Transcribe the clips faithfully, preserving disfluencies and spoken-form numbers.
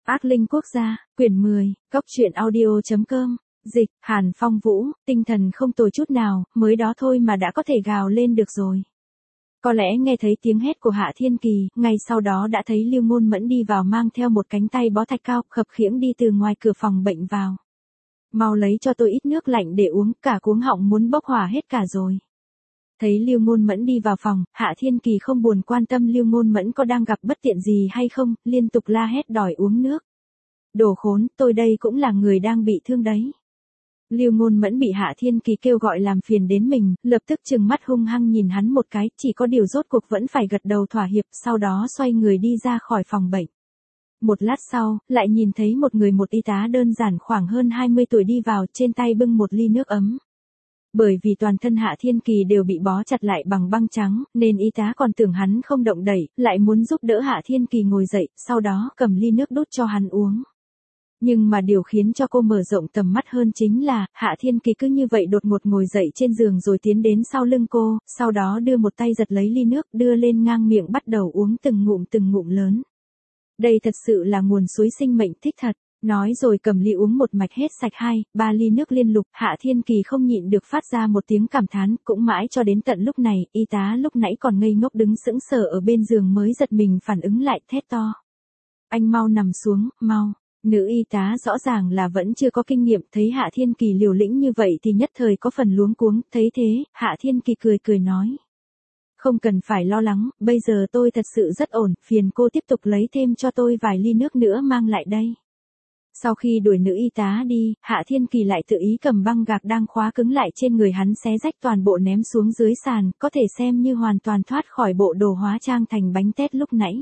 Ác linh quốc gia, quyển mười, cốc truyện audio.com, dịch, Hàn Phong Vũ, tinh thần không tồi chút nào, mới đó thôi mà đã có thể gào lên được rồi. Có lẽ nghe thấy tiếng hét của Hạ Thiên Kỳ, ngay sau đó đã thấy Lưu Ngôn Mẫn đi vào mang theo một cánh tay bó thạch cao, khập khiễng đi từ ngoài cửa phòng bệnh vào. Mau lấy cho tôi ít nước lạnh để uống, cả cuống họng muốn bốc hỏa hết cả rồi. Thấy Lưu Ngôn Mẫn đi vào phòng, Hạ Thiên Kỳ không buồn quan tâm Lưu Ngôn Mẫn có đang gặp bất tiện gì hay không, liên tục la hét đòi uống nước. Đồ khốn, tôi đây cũng là người đang bị thương đấy. Lưu Ngôn Mẫn bị Hạ Thiên Kỳ kêu gọi làm phiền đến mình, lập tức trừng mắt hung hăng nhìn hắn một cái, chỉ có điều rốt cuộc vẫn phải gật đầu thỏa hiệp, sau đó xoay người đi ra khỏi phòng bệnh. Một lát sau, lại nhìn thấy một người một y tá đơn giản khoảng hơn hai mươi tuổi đi vào, trên tay bưng một ly nước ấm. Bởi vì toàn thân Hạ Thiên Kỳ đều bị bó chặt lại bằng băng trắng, nên y tá còn tưởng hắn không động đậy, lại muốn giúp đỡ Hạ Thiên Kỳ ngồi dậy, sau đó cầm ly nước đút cho hắn uống. Nhưng mà điều khiến cho cô mở rộng tầm mắt hơn chính là, Hạ Thiên Kỳ cứ như vậy đột ngột ngồi dậy trên giường rồi tiến đến sau lưng cô, sau đó đưa một tay giật lấy ly nước, đưa lên ngang miệng bắt đầu uống từng ngụm từng ngụm lớn. Đây thật sự là nguồn suối sinh mệnh thích thật. Nói rồi cầm ly uống một mạch hết sạch hai, ba ly nước liên lục, Hạ Thiên Kỳ không nhịn được phát ra một tiếng cảm thán, cũng mãi cho đến tận lúc này, y tá lúc nãy còn ngây ngốc đứng sững sờ ở bên giường mới giật mình phản ứng lại, thét to. Anh mau nằm xuống, mau. Nữ y tá rõ ràng là vẫn chưa có kinh nghiệm, thấy Hạ Thiên Kỳ liều lĩnh như vậy thì nhất thời có phần luống cuống, thấy thế, Hạ Thiên Kỳ cười cười nói. Không cần phải lo lắng, bây giờ tôi thật sự rất ổn, phiền cô tiếp tục lấy thêm cho tôi vài ly nước nữa mang lại đây. Sau khi đuổi nữ y tá đi, Hạ Thiên Kỳ lại tự ý cầm băng gạc đang khóa cứng lại trên người hắn xé rách toàn bộ ném xuống dưới sàn, có thể xem như hoàn toàn thoát khỏi bộ đồ hóa trang thành bánh tét lúc nãy.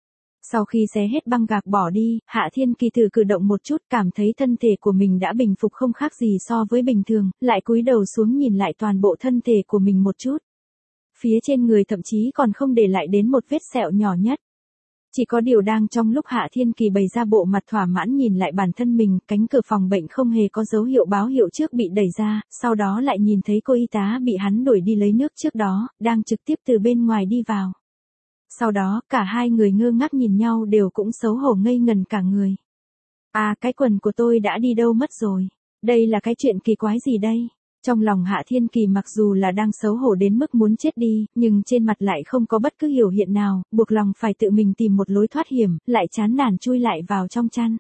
Sau khi xé hết băng gạc bỏ đi, Hạ Thiên Kỳ thử cử động một chút, cảm thấy thân thể của mình đã bình phục không khác gì so với bình thường, lại cúi đầu xuống nhìn lại toàn bộ thân thể của mình một chút. Phía trên người thậm chí còn không để lại đến một vết sẹo nhỏ nhất. Chỉ có điều đang trong lúc Hạ Thiên Kỳ bày ra bộ mặt thỏa mãn nhìn lại bản thân mình, cánh cửa phòng bệnh không hề có dấu hiệu báo hiệu trước bị đẩy ra, sau đó lại nhìn thấy cô y tá bị hắn đuổi đi lấy nước trước đó, đang trực tiếp từ bên ngoài đi vào. Sau đó, cả hai người ngơ ngác nhìn nhau đều cũng xấu hổ ngây ngần cả người. À, cái quần của tôi đã đi đâu mất rồi? Đây là cái chuyện kỳ quái gì đây? Trong lòng Hạ Thiên Kỳ mặc dù là đang xấu hổ đến mức muốn chết đi, nhưng trên mặt lại không có bất cứ hiểu hiện nào, buộc lòng phải tự mình tìm một lối thoát hiểm, lại chán nản chui lại vào trong chăn.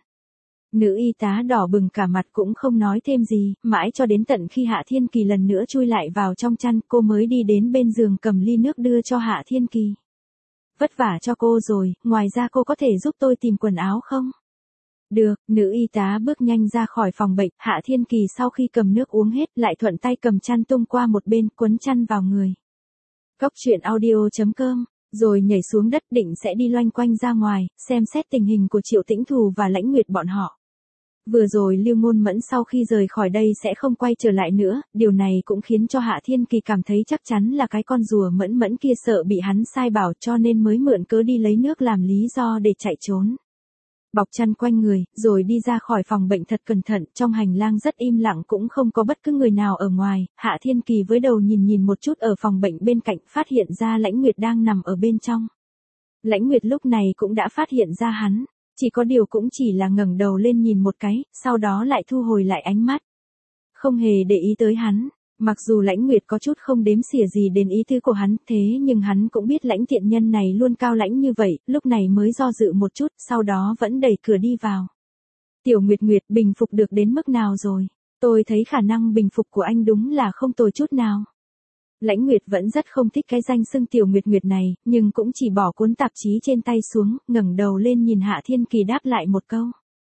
Nữ y tá đỏ bừng cả mặt cũng không nói thêm gì, mãi cho đến tận khi Hạ Thiên Kỳ lần nữa chui lại vào trong chăn, cô mới đi đến bên giường cầm ly nước đưa cho Hạ Thiên Kỳ. Vất vả cho cô rồi, ngoài ra cô có thể giúp tôi tìm quần áo không? Được, nữ y tá bước nhanh ra khỏi phòng bệnh, Hạ Thiên Kỳ sau khi cầm nước uống hết lại thuận tay cầm chăn tung qua một bên, quấn chăn vào người. Cốc truyện audio.com, rồi nhảy xuống đất định sẽ đi loanh quanh ra ngoài, xem xét tình hình của Triệu Tĩnh Thù và Lãnh Nguyệt bọn họ. Vừa rồi Lưu Ngôn Mẫn sau khi rời khỏi đây sẽ không quay trở lại nữa, điều này cũng khiến cho Hạ Thiên Kỳ cảm thấy chắc chắn là cái con rùa Mẫn Mẫn kia sợ bị hắn sai bảo cho nên mới mượn cớ đi lấy nước làm lý do để chạy trốn. Bọc chăn quanh người, rồi đi ra khỏi phòng bệnh thật cẩn thận, trong hành lang rất im lặng cũng không có bất cứ người nào ở ngoài, Hạ Thiên Kỳ với đầu nhìn nhìn một chút ở phòng bệnh bên cạnh, phát hiện ra Lãnh Nguyệt đang nằm ở bên trong. Lãnh Nguyệt lúc này cũng đã phát hiện ra hắn, chỉ có điều cũng chỉ là ngẩng đầu lên nhìn một cái, sau đó lại thu hồi lại ánh mắt. Không hề để ý tới hắn. Mặc dù Lãnh Nguyệt có chút không đếm xỉa gì đến ý tứ của hắn, thế nhưng hắn cũng biết Lãnh tiện nhân này luôn cao lãnh như vậy, lúc này mới do dự một chút, sau đó vẫn đẩy cửa đi vào. Tiểu Nguyệt Nguyệt, bình phục được đến mức nào rồi? Tôi thấy khả năng bình phục của anh đúng là không tồi chút nào. Lãnh Nguyệt vẫn rất không thích cái danh xưng Tiểu Nguyệt Nguyệt này, nhưng cũng chỉ bỏ cuốn tạp chí trên tay xuống, ngẩng đầu lên nhìn Hạ Thiên Kỳ đáp lại một câu.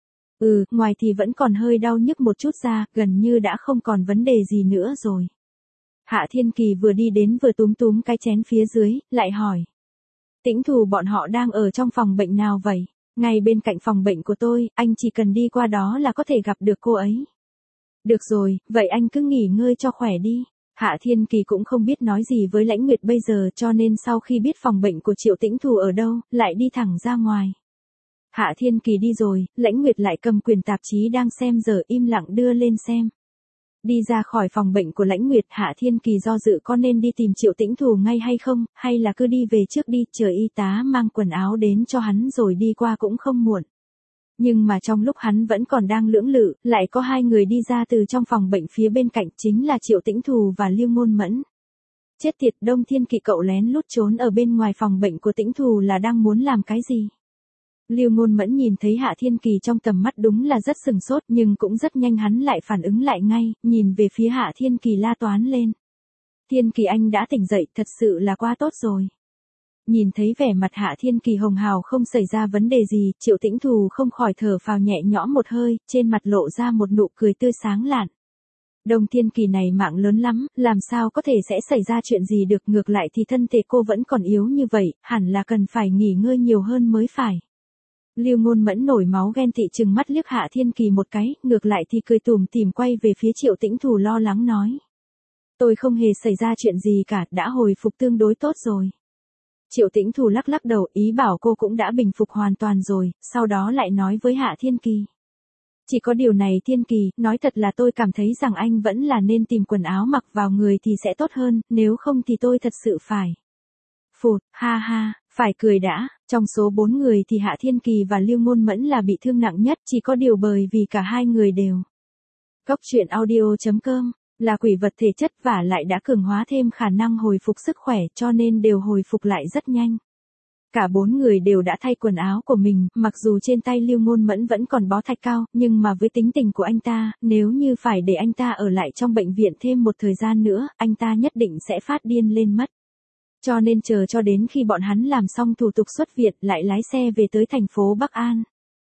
Ừ, ngoài thì vẫn còn hơi đau nhức một chút ra, gần như đã không còn vấn đề gì nữa rồi. Hạ Thiên Kỳ vừa đi đến vừa túm túm cái chén phía dưới, lại hỏi. Tĩnh Thù bọn họ đang ở trong phòng bệnh nào vậy? Ngay bên cạnh phòng bệnh của tôi, anh chỉ cần đi qua đó là có thể gặp được cô ấy. Được rồi, vậy anh cứ nghỉ ngơi cho khỏe đi. Hạ Thiên Kỳ cũng không biết nói gì với Lãnh Nguyệt bây giờ cho nên sau khi biết phòng bệnh của Triệu Tĩnh Thù ở đâu, lại đi thẳng ra ngoài. Hạ Thiên Kỳ đi rồi, Lãnh Nguyệt lại cầm quyển tạp chí đang xem giờ im lặng đưa lên xem. Đi ra khỏi phòng bệnh của Lãnh Nguyệt, Hạ Thiên Kỳ do dự có nên đi tìm Triệu Tĩnh Thù ngay hay không, hay là cứ đi về trước đi, chờ y tá mang quần áo đến cho hắn rồi đi qua cũng không muộn. Nhưng mà trong lúc hắn vẫn còn đang lưỡng lự, lại có hai người đi ra từ trong phòng bệnh phía bên cạnh, chính là Triệu Tĩnh Thù và Lưu Ngôn Mẫn. Chết tiệt, Đông Thiên Kỵ cậu lén lút trốn ở bên ngoài phòng bệnh của Tĩnh Thù là đang muốn làm cái gì? Lưu Ngôn Mẫn nhìn thấy Hạ Thiên Kỳ trong tầm mắt đúng là rất sừng sốt, nhưng cũng rất nhanh hắn lại phản ứng lại ngay, nhìn về phía Hạ Thiên Kỳ la toán lên. Thiên Kỳ anh đã tỉnh dậy, thật sự là quá tốt rồi. Nhìn thấy vẻ mặt Hạ Thiên Kỳ hồng hào không xảy ra vấn đề gì, Triệu Tĩnh Thù không khỏi thở phào nhẹ nhõm một hơi, trên mặt lộ ra một nụ cười tươi sáng lạn. Đông Thiên Kỳ này mạng lớn lắm, làm sao có thể sẽ xảy ra chuyện gì được, ngược lại thì thân thể cô vẫn còn yếu như vậy, hẳn là cần phải nghỉ ngơi nhiều hơn mới phải. Lưu Ngôn Mẫn nổi máu ghen tị trừng mắt liếc Hạ Thiên Kỳ một cái, ngược lại thì cười tủm tỉm quay về phía Triệu Tĩnh Thù lo lắng nói. Tôi không hề xảy ra chuyện gì cả, đã hồi phục tương đối tốt rồi. Triệu Tĩnh Thù lắc lắc đầu, ý bảo cô cũng đã bình phục hoàn toàn rồi, sau đó lại nói với Hạ Thiên Kỳ. Chỉ có điều này Thiên Kỳ, nói thật là tôi cảm thấy rằng anh vẫn là nên tìm quần áo mặc vào người thì sẽ tốt hơn, nếu không thì tôi thật sự phải. Phụt, ha ha, phải cười đã, trong số bốn người thì Hạ Thiên Kỳ và Lưu Ngôn Mẫn là bị thương nặng nhất, chỉ có điều bởi vì cả hai người đều. Cốc truyện audio chấm com là quỷ vật thể chất và lại đã cường hóa thêm khả năng hồi phục sức khỏe cho nên đều hồi phục lại rất nhanh. Cả bốn người đều đã thay quần áo của mình, mặc dù trên tay Lưu Ngôn Mẫn vẫn còn bó thạch cao, nhưng mà với tính tình của anh ta, nếu như phải để anh ta ở lại trong bệnh viện thêm một thời gian nữa, anh ta nhất định sẽ phát điên lên mất. Cho nên chờ cho đến khi bọn hắn làm xong thủ tục xuất viện lại lái xe về tới thành phố Bắc An.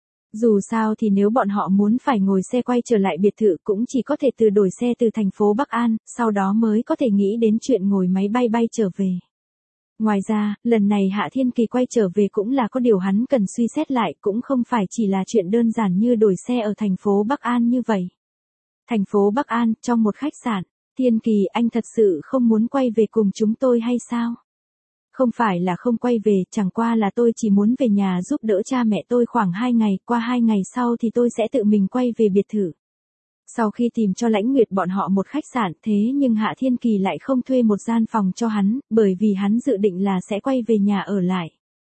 Dù sao thì nếu bọn họ muốn phải ngồi xe quay trở lại biệt thự cũng chỉ có thể từ đổi xe từ thành phố Bắc An, sau đó mới có thể nghĩ đến chuyện ngồi máy bay bay trở về. Ngoài ra, lần này Hạ Thiên Kỳ quay trở về cũng là có điều hắn cần suy xét lại, cũng không phải chỉ là chuyện đơn giản như đổi xe ở thành phố Bắc An như vậy. Thành phố Bắc An, trong một khách sạn, Thiên Kỳ, anh thật sự không muốn quay về cùng chúng tôi hay sao? Không phải là không quay về, chẳng qua là tôi chỉ muốn về nhà giúp đỡ cha mẹ tôi khoảng hai ngày, qua hai ngày sau thì tôi sẽ tự mình quay về biệt thự. Sau khi tìm cho Lãnh Nguyệt bọn họ một khách sạn, thế nhưng Hạ Thiên Kỳ lại không thuê một gian phòng cho hắn, bởi vì hắn dự định là sẽ quay về nhà ở lại.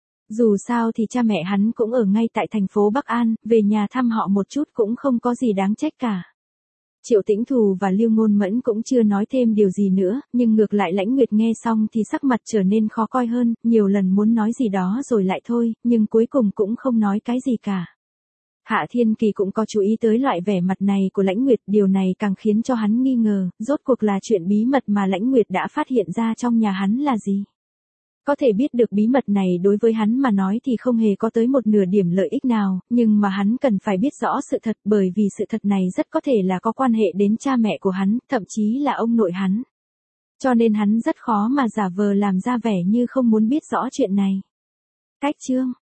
Dù sao thì cha mẹ hắn cũng ở ngay tại thành phố Bắc An, về nhà thăm họ một chút cũng không có gì đáng trách cả. Triệu Tĩnh Thù và Lưu Ngôn Mẫn cũng chưa nói thêm điều gì nữa, nhưng ngược lại Lãnh Nguyệt nghe xong thì sắc mặt trở nên khó coi hơn, nhiều lần muốn nói gì đó rồi lại thôi, nhưng cuối cùng cũng không nói cái gì cả. Hạ Thiên Kỳ cũng có chú ý tới loại vẻ mặt này của Lãnh Nguyệt, điều này càng khiến cho hắn nghi ngờ, rốt cuộc là chuyện bí mật mà Lãnh Nguyệt đã phát hiện ra trong nhà hắn là gì. Có thể biết được bí mật này đối với hắn mà nói thì không hề có tới một nửa điểm lợi ích nào, nhưng mà hắn cần phải biết rõ sự thật, bởi vì sự thật này rất có thể là có quan hệ đến cha mẹ của hắn, thậm chí là ông nội hắn. Cho nên hắn rất khó mà giả vờ làm ra vẻ như không muốn biết rõ chuyện này. Cách chương